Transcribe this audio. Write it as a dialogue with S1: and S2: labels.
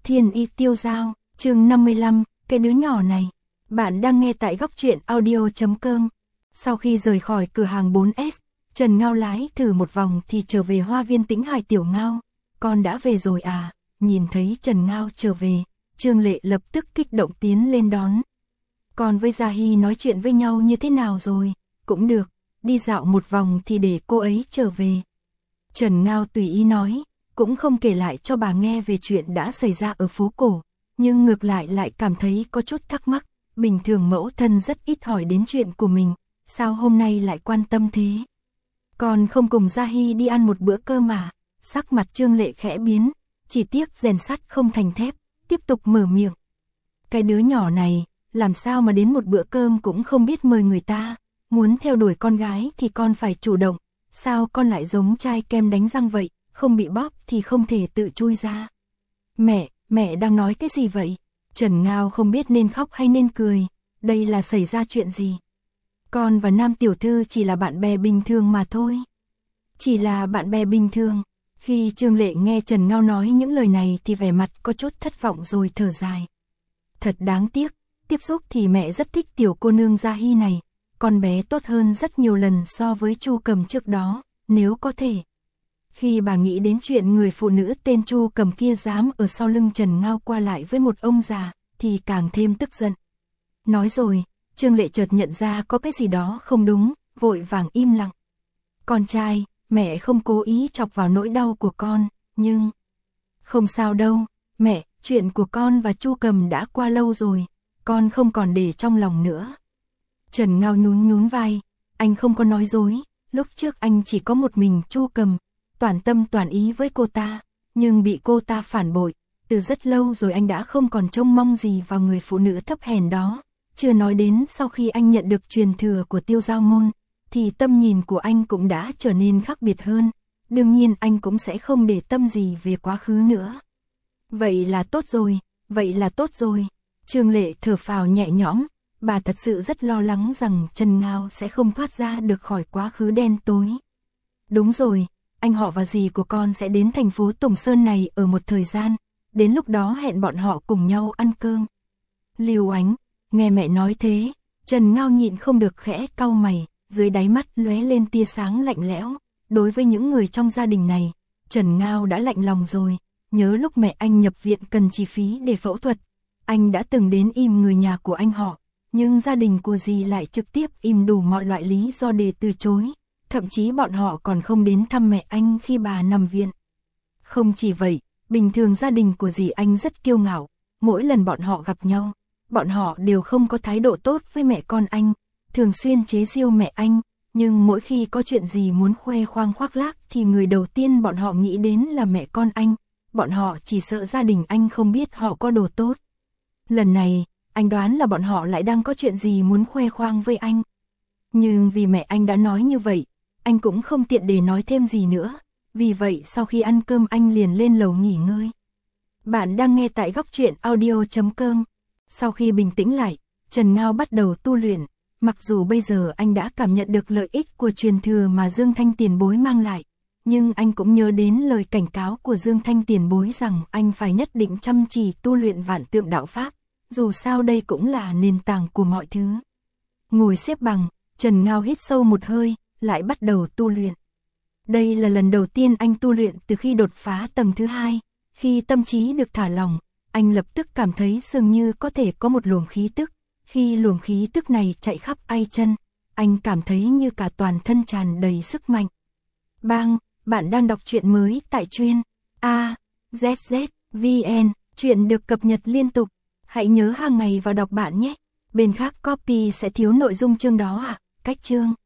S1: Thiên Y Tiêu Dao, chương 55, cái đứa nhỏ này. Bạn đang nghe tại góc truyện audio.com. Sau khi rời khỏi cửa hàng 4S, Trần Ngao lái thử một vòng thì trở về Hoa Viên Tĩnh Hải. Tiểu Ngao, con đã về rồi à? Nhìn thấy Trần Ngao trở về, Trương Lệ lập tức kích động tiến lên đón. Con với Gia Hy nói chuyện với nhau như thế nào rồi? Cũng được, đi dạo một vòng thì để cô ấy trở về. Trần Ngao tùy ý nói, cũng không kể lại cho bà nghe về chuyện đã xảy ra ở phố cổ, nhưng ngược lại cảm thấy có chút thắc mắc. Bình thường mẫu thân rất ít hỏi đến chuyện của mình, sao hôm nay lại quan tâm thế? Con không cùng Gia Hy đi ăn một bữa cơm mà? Sắc mặt Trương Lệ khẽ biến, chỉ tiếc rèn sắt không thành thép, tiếp tục mở miệng. Cái đứa nhỏ này, làm sao mà đến một bữa cơm cũng không biết mời người ta, muốn theo đuổi con gái thì con phải chủ động, sao con lại giống chai kem đánh răng vậy, không bị bóp thì không thể tự chui ra. Mẹ đang nói cái gì vậy? Trần Ngao không biết nên khóc hay nên cười, đây là xảy ra chuyện gì? Con và Nam tiểu thư chỉ là bạn bè bình thường mà thôi. Chỉ là bạn bè bình thường. Khi Trương Lệ nghe Trần Ngao nói những lời này thì vẻ mặt có chút thất vọng rồi thở dài. Thật đáng tiếc, tiếp xúc thì mẹ rất thích tiểu cô nương Gia Hy này, con bé tốt hơn rất nhiều lần so với Chu Cầm trước đó, nếu có thể. Khi bà nghĩ đến chuyện người phụ nữ tên Chu Cầm kia dám ở sau lưng Trần Ngao qua lại với một ông già, thì càng thêm tức giận. Nói rồi, Trương Lệ chợt nhận ra có cái gì đó không đúng, vội vàng im lặng. Con trai, mẹ không cố ý chọc vào nỗi đau của con, nhưng... Không sao đâu, mẹ, chuyện của con và Chu Cầm đã qua lâu rồi, con không còn để trong lòng nữa. Trần Ngao nhún vai, anh không có nói dối, lúc trước anh chỉ có một mình Chu Cầm, toàn tâm toàn ý với cô ta, nhưng bị cô ta phản bội, từ rất lâu rồi anh đã không còn trông mong gì vào người phụ nữ thấp hèn đó, chưa nói đến sau khi anh nhận được truyền thừa của Tiêu Giao Môn, thì tâm nhìn của anh cũng đã trở nên khác biệt hơn, đương nhiên anh cũng sẽ không để tâm gì về quá khứ nữa. Vậy là tốt rồi, Trương Lệ thở phào nhẹ nhõm, bà thật sự rất lo lắng rằng Trần Ngao sẽ không thoát ra được khỏi quá khứ đen tối. Đúng rồi, anh họ và dì của con sẽ đến thành phố Tùng Sơn này ở một thời gian, đến lúc đó hẹn bọn họ cùng nhau ăn cơm. Lưu Ánh, nghe mẹ nói thế, Trần Ngao nhịn không được khẽ cau mày, dưới đáy mắt lóe lên tia sáng lạnh lẽo. Đối với những người trong gia đình này, Trần Ngao đã lạnh lòng rồi, nhớ lúc mẹ anh nhập viện cần chi phí để phẫu thuật, anh đã từng đến im người nhà của anh họ, nhưng gia đình của dì lại trực tiếp im đủ mọi loại lý do để từ chối. Thậm chí bọn họ còn không đến thăm mẹ anh khi bà nằm viện. Không chỉ vậy, bình thường gia đình của dì anh rất kiêu ngạo, mỗi lần bọn họ gặp nhau, bọn họ đều không có thái độ tốt với mẹ con anh, thường xuyên chế giễu mẹ anh, nhưng mỗi khi có chuyện gì muốn khoe khoang khoác lác thì người đầu tiên bọn họ nghĩ đến là mẹ con anh, bọn họ chỉ sợ gia đình anh không biết họ có đồ tốt. Lần này, anh đoán là bọn họ lại đang có chuyện gì muốn khoe khoang với anh. Nhưng vì mẹ anh đã nói như vậy, anh cũng không tiện để nói thêm gì nữa, vì vậy sau khi ăn cơm anh liền lên lầu nghỉ ngơi. Bạn đang nghe tại góc truyện audio.com. Sau khi bình tĩnh lại, Trần Ngao bắt đầu tu luyện, mặc dù bây giờ anh đã cảm nhận được lợi ích của truyền thừa mà Dương Thanh tiền bối mang lại, nhưng anh cũng nhớ đến lời cảnh cáo của Dương Thanh tiền bối rằng anh phải nhất định chăm chỉ tu luyện vạn tượng đạo pháp, dù sao đây cũng là nền tảng của mọi thứ. Ngồi xếp bằng, Trần Ngao hít sâu một hơi, lại bắt đầu tu luyện. Đây là lần đầu tiên anh tu luyện từ khi đột phá tầng thứ 2, khi tâm trí được thả lỏng, anh lập tức cảm thấy dường như có thể có một luồng khí tức, khi luồng khí tức này chạy khắp tay chân, anh cảm thấy như cả toàn thân tràn đầy sức mạnh. Bang, bạn đang đọc truyện mới tại truyện AZZ.VN, truyện được cập nhật liên tục, hãy nhớ hàng ngày vào đọc bạn nhé, bên khác copy sẽ thiếu nội dung chương đó à, cách chương.